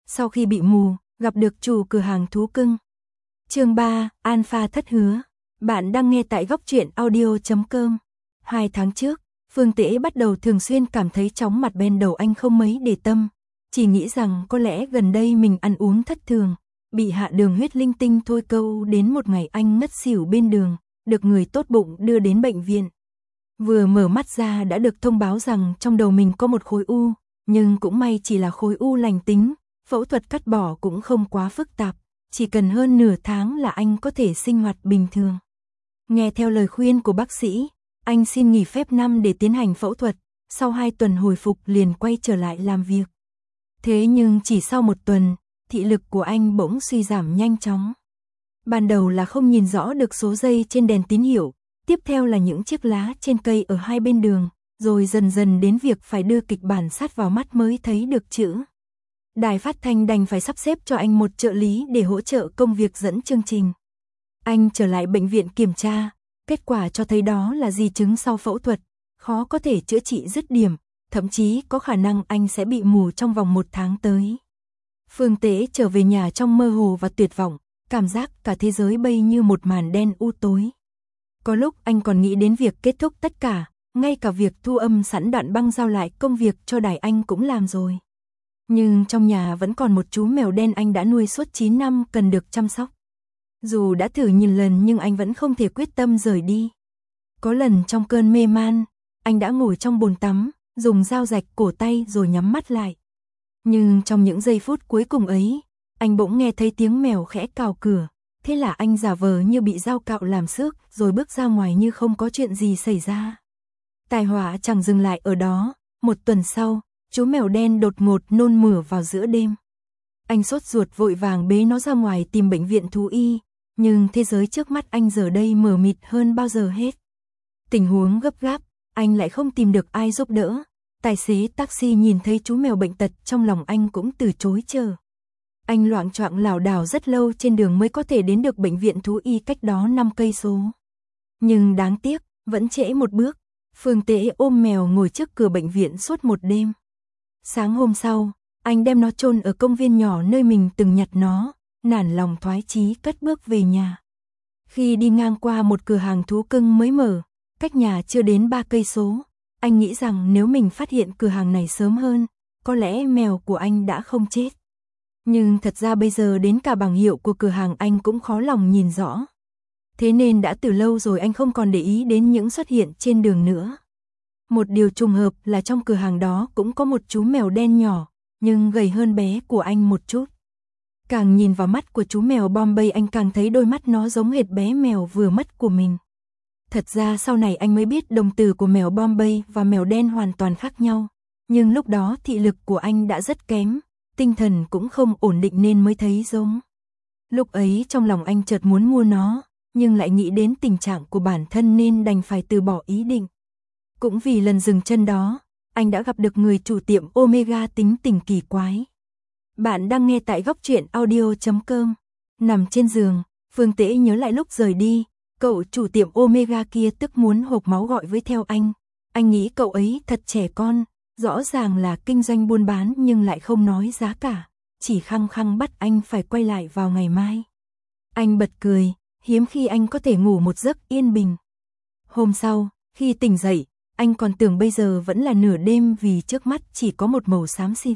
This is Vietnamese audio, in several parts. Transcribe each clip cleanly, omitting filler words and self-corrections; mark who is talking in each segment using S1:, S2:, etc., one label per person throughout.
S1: sau khi bị mù, gặp được chủ cửa hàng thú cưng. Chương 3, Alpha thất hứa. Bạn đang nghe tại góc truyện audio.com. 2 tháng trước, Phương Tễ bắt đầu thường xuyên cảm thấy chóng mặt bên đầu anh không mấy để tâm. Chỉ nghĩ rằng có lẽ gần đây mình ăn uống thất thường, bị hạ đường huyết linh tinh thôi câu đến một ngày anh ngất xỉu bên đường, được người tốt bụng đưa đến bệnh viện. Vừa mở mắt ra đã được thông báo rằng trong đầu mình có một khối u, nhưng cũng may chỉ là khối u lành tính, phẫu thuật cắt bỏ cũng không quá phức tạp, chỉ cần hơn nửa tháng là anh có thể sinh hoạt bình thường. Nghe theo lời khuyên của bác sĩ, anh xin nghỉ phép năm để tiến hành phẫu thuật, sau 2 tuần hồi phục liền quay trở lại làm việc. Thế nhưng chỉ sau 1 tuần, thị lực của anh bỗng suy giảm nhanh chóng. Ban đầu là không nhìn rõ được số giây trên đèn tín hiệu, tiếp theo là những chiếc lá trên cây ở hai bên đường, rồi dần dần đến việc phải đưa kịch bản sát vào mắt mới thấy được chữ. Đài phát thanh đành phải sắp xếp cho anh một trợ lý để hỗ trợ công việc dẫn chương trình. Anh trở lại bệnh viện kiểm tra, kết quả cho thấy đó là di chứng sau phẫu thuật, khó có thể chữa trị dứt điểm, thậm chí có khả năng anh sẽ bị mù trong vòng 1 tháng tới. Phương Tễ trở về nhà trong mơ hồ và tuyệt vọng, cảm giác cả thế giới bay như một màn đen u tối. Có lúc anh còn nghĩ đến việc kết thúc tất cả, ngay cả việc thu âm sẵn đoạn băng giao lại công việc cho đài anh cũng làm rồi. Nhưng trong nhà vẫn còn một chú mèo đen anh đã nuôi suốt 9 năm cần được chăm sóc. Dù đã thử nhiều lần nhưng anh vẫn không thể quyết tâm rời đi. Có lần trong cơn mê man, anh đã ngồi trong bồn tắm, dùng dao rạch cổ tay rồi nhắm mắt lại. Nhưng trong những giây phút cuối cùng ấy, anh bỗng nghe thấy tiếng mèo khẽ cào cửa. Thế là anh giả vờ như bị dao cạo làm xước rồi bước ra ngoài như không có chuyện gì xảy ra. Tai họa chẳng dừng lại ở đó, 1 tuần sau, chú mèo đen đột ngột nôn mửa vào giữa đêm. Anh sốt ruột vội vàng bế nó ra ngoài tìm bệnh viện thú y, nhưng thế giới trước mắt anh giờ đây mờ mịt hơn bao giờ hết. Tình huống gấp gáp, anh lại không tìm được ai giúp đỡ. Tài xế taxi nhìn thấy chú mèo bệnh tật trong lòng anh cũng từ chối chờ. Anh loạng choạng lảo đảo rất lâu trên đường mới có thể đến được bệnh viện thú y cách đó 5 cây số. Nhưng đáng tiếc, vẫn trễ một bước. Phương Tễ ôm mèo ngồi trước cửa bệnh viện suốt một đêm. Sáng hôm sau, anh đem nó chôn ở công viên nhỏ nơi mình từng nhặt nó, nản lòng thoái chí cất bước về nhà. Khi đi ngang qua một cửa hàng thú cưng mới mở, cách nhà chưa đến 3 cây số, anh nghĩ rằng nếu mình phát hiện cửa hàng này sớm hơn, có lẽ mèo của anh đã không chết. Nhưng thật ra bây giờ đến cả bảng hiệu của cửa hàng anh cũng khó lòng nhìn rõ. Thế nên đã từ lâu rồi anh không còn để ý đến những xuất hiện trên đường nữa. Một điều trùng hợp là trong cửa hàng đó cũng có một chú mèo đen nhỏ, nhưng gầy hơn bé của anh một chút. Càng nhìn vào mắt của chú mèo Bombay anh càng thấy đôi mắt nó giống hệt bé mèo vừa mất của mình. Thật ra sau này anh mới biết đồng từ của mèo Bombay và mèo đen hoàn toàn khác nhau. Nhưng lúc đó thị lực của anh đã rất kém, tinh thần cũng không ổn định nên mới thấy giống. Lúc ấy trong lòng anh chợt muốn mua nó, nhưng lại nghĩ đến tình trạng của bản thân nên đành phải từ bỏ ý định. Cũng vì lần dừng chân đó, anh đã gặp được người chủ tiệm Omega tính tình kỳ quái. Bạn đang nghe tại góc truyện audio.com. Nằm trên giường, Phương Tễ nhớ lại lúc rời đi, cậu chủ tiệm Omega kia tức muốn hộc máu gọi với theo anh. Anh nghĩ cậu ấy thật trẻ con, rõ ràng là kinh doanh buôn bán nhưng lại không nói giá cả, chỉ khăng khăng bắt anh phải quay lại vào ngày mai. Anh bật cười, hiếm khi anh có thể ngủ một giấc yên bình. Hôm sau, khi tỉnh dậy, anh còn tưởng bây giờ vẫn là nửa đêm vì trước mắt chỉ có một màu xám xịt.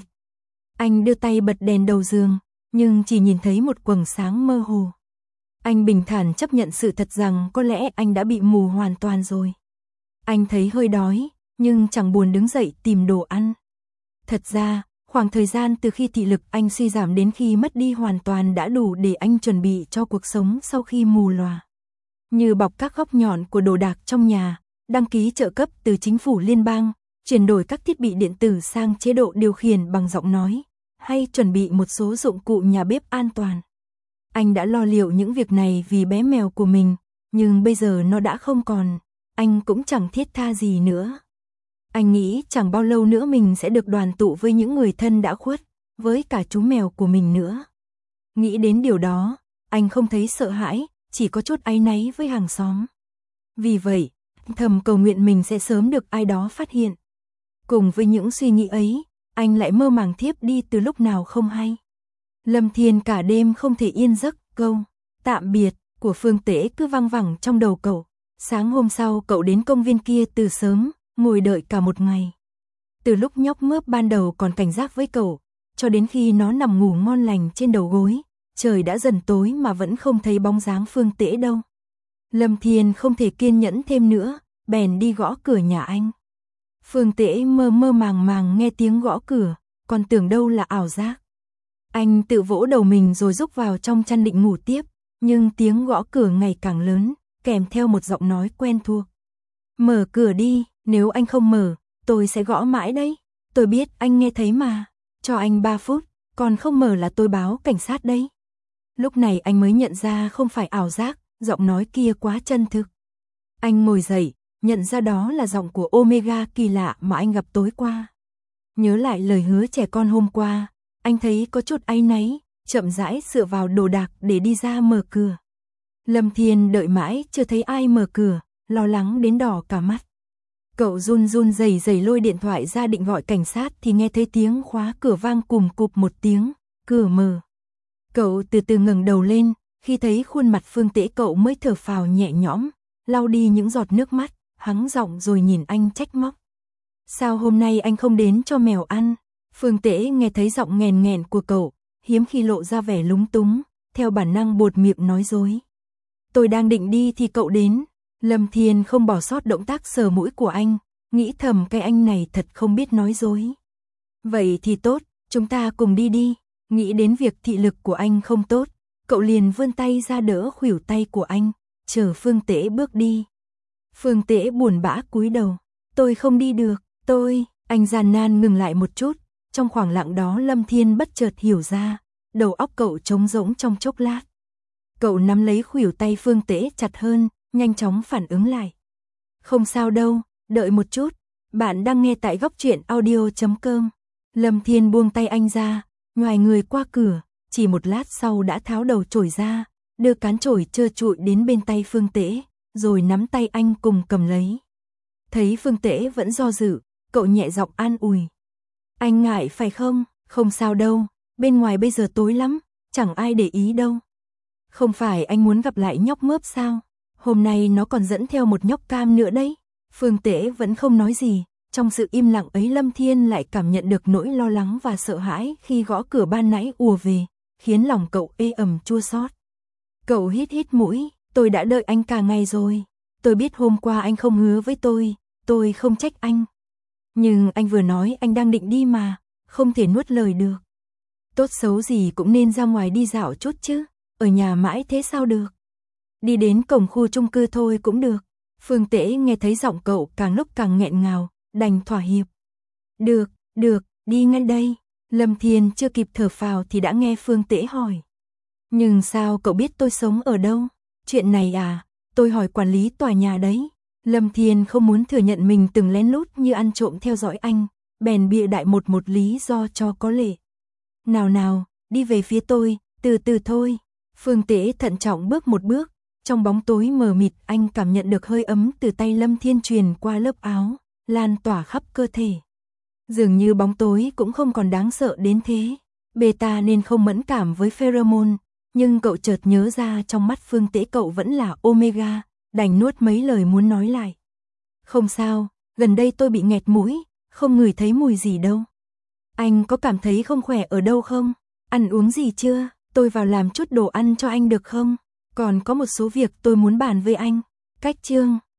S1: Anh đưa tay bật đèn đầu giường, nhưng chỉ nhìn thấy một quầng sáng mơ hồ. Anh bình thản chấp nhận sự thật rằng có lẽ anh đã bị mù hoàn toàn rồi. Anh thấy hơi đói, nhưng chẳng buồn đứng dậy tìm đồ ăn. Thật ra, khoảng thời gian từ khi thị lực anh suy giảm đến khi mất đi hoàn toàn đã đủ để anh chuẩn bị cho cuộc sống sau khi mù lòa. Như bọc các góc nhọn của đồ đạc trong nhà, đăng ký trợ cấp từ chính phủ liên bang, chuyển đổi các thiết bị điện tử sang chế độ điều khiển bằng giọng nói, hay chuẩn bị một số dụng cụ nhà bếp an toàn. Anh đã lo liệu những việc này vì bé mèo của mình, nhưng bây giờ nó đã không còn, anh cũng chẳng thiết tha gì nữa. Anh nghĩ chẳng bao lâu nữa mình sẽ được đoàn tụ với những người thân đã khuất, với cả chú mèo của mình nữa. Nghĩ đến điều đó, anh không thấy sợ hãi, chỉ có chút áy náy với hàng xóm. Vì vậy, thầm cầu nguyện mình sẽ sớm được ai đó phát hiện. Cùng với những suy nghĩ ấy, anh lại mơ màng thiếp đi từ lúc nào không hay. Lâm Thiên cả đêm không thể yên giấc, câu tạm biệt của Phương Tễ cứ văng vẳng trong đầu cậu. Sáng hôm sau cậu đến công viên kia từ sớm, ngồi đợi cả một ngày. Từ lúc nhóc mướp ban đầu còn cảnh giác với cậu, cho đến khi nó nằm ngủ ngon lành trên đầu gối, trời đã dần tối mà vẫn không thấy bóng dáng Phương Tễ đâu. Lâm Thiên không thể kiên nhẫn thêm nữa, bèn đi gõ cửa nhà anh. Phương Tễ mơ mơ màng màng nghe tiếng gõ cửa, còn tưởng đâu là ảo giác. Anh tự vỗ đầu mình rồi rúc vào trong chăn định ngủ tiếp, nhưng tiếng gõ cửa ngày càng lớn, kèm theo một giọng nói quen thuộc. Mở cửa đi, nếu anh không mở, tôi sẽ gõ mãi đấy. Tôi biết anh nghe thấy mà, cho anh 3 phút, còn không mở là tôi báo cảnh sát đấy. Lúc này anh mới nhận ra không phải ảo giác, giọng nói kia quá chân thực. Anh ngồi dậy, nhận ra đó là giọng của Omega kỳ lạ mà anh gặp tối qua. Nhớ lại lời hứa trẻ con hôm qua, anh thấy có chút áy náy, chậm rãi dựa vào đồ đạc để đi ra mở cửa. Lâm Thiên đợi mãi chưa thấy ai mở cửa, lo lắng đến đỏ cả mắt. Cậu run run rẩy rẩy lôi điện thoại ra định gọi cảnh sát thì nghe thấy tiếng khóa cửa vang cùm cụp một tiếng, cửa mở. Cậu từ từ ngẩng đầu lên, khi thấy khuôn mặt Phương Tễ cậu mới thở phào nhẹ nhõm, lau đi những giọt nước mắt, hắng giọng rồi nhìn anh trách móc. Sao hôm nay anh không đến cho mèo ăn? Phương Tễ nghe thấy giọng nghèn nghẹn của cậu, hiếm khi lộ ra vẻ lúng túng, theo bản năng buột miệng nói dối. Tôi đang định đi thì cậu đến. Lâm Thiên không bỏ sót động tác sờ mũi của anh, nghĩ thầm cái anh này thật không biết nói dối. Vậy thì tốt, chúng ta cùng đi đi. Nghĩ đến việc thị lực của anh không tốt, cậu liền vươn tay ra đỡ khuỷu tay của anh, chờ Phương Tễ bước đi. Phương Tễ buồn bã cúi đầu. Tôi không đi được, anh gian nan ngừng lại một chút. Trong khoảng lặng đó Lâm Thiên bất chợt hiểu ra, đầu óc cậu trống rỗng trong chốc lát. Cậu nắm lấy khuỷu tay Phương Tễ chặt hơn, nhanh chóng phản ứng lại. Không sao đâu, đợi một chút, bạn đang nghe tại Góc Truyện Audio.com. Lâm Thiên buông tay anh ra, nhoài người qua cửa, chỉ một lát sau đã tháo đầu chổi ra, đưa cán chổi trơ trụi đến bên tay Phương Tễ, rồi nắm tay anh cùng cầm lấy. Thấy Phương Tễ vẫn do dự, cậu nhẹ giọng an ủi. Anh ngại phải không? Không sao đâu, bên ngoài bây giờ tối lắm, chẳng ai để ý đâu. Không phải anh muốn gặp lại nhóc mướp sao? Hôm nay nó còn dẫn theo một nhóc cam nữa đấy. Phương Tễ vẫn không nói gì, trong sự im lặng ấy Lâm Thiên lại cảm nhận được nỗi lo lắng và sợ hãi khi gõ cửa ban nãy ùa về, khiến lòng cậu ê ẩm chua xót. Cậu hít hít mũi, tôi đã đợi anh cả ngày rồi. Tôi biết hôm qua anh không hứa với tôi không trách anh. Nhưng anh vừa nói anh đang định đi mà, không thể nuốt lời được. Tốt xấu gì cũng nên ra ngoài đi dạo chút chứ, ở nhà mãi thế sao được. Đi đến cổng khu chung cư thôi cũng được. Phương Tễ nghe thấy giọng cậu càng lúc càng nghẹn ngào, đành thỏa hiệp. Được, đi ngay đây. Lâm Thiên chưa kịp thở phào thì đã nghe Phương Tễ hỏi. Nhưng sao cậu biết tôi sống ở đâu? Chuyện này à, tôi hỏi quản lý tòa nhà đấy. Lâm Thiên không muốn thừa nhận mình từng lén lút như ăn trộm theo dõi anh, bèn bịa đại một lý do cho có lệ. Nào, đi về phía tôi, từ từ thôi. Phương Tễ thận trọng bước một bước, trong bóng tối mờ mịt anh cảm nhận được hơi ấm từ tay Lâm Thiên truyền qua lớp áo, lan tỏa khắp cơ thể. Dường như bóng tối cũng không còn đáng sợ đến thế. Beta nên không mẫn cảm với pheromone, nhưng cậu chợt nhớ ra trong mắt Phương Tễ cậu vẫn là Omega, đành nuốt mấy lời muốn nói lại. Không sao, gần đây tôi bị nghẹt mũi, không ngửi thấy mùi gì đâu. Anh có cảm thấy không khỏe ở đâu không? Ăn uống gì chưa? Tôi vào làm chút đồ ăn cho anh được không? Còn có một số việc tôi muốn bàn với anh. Cách chương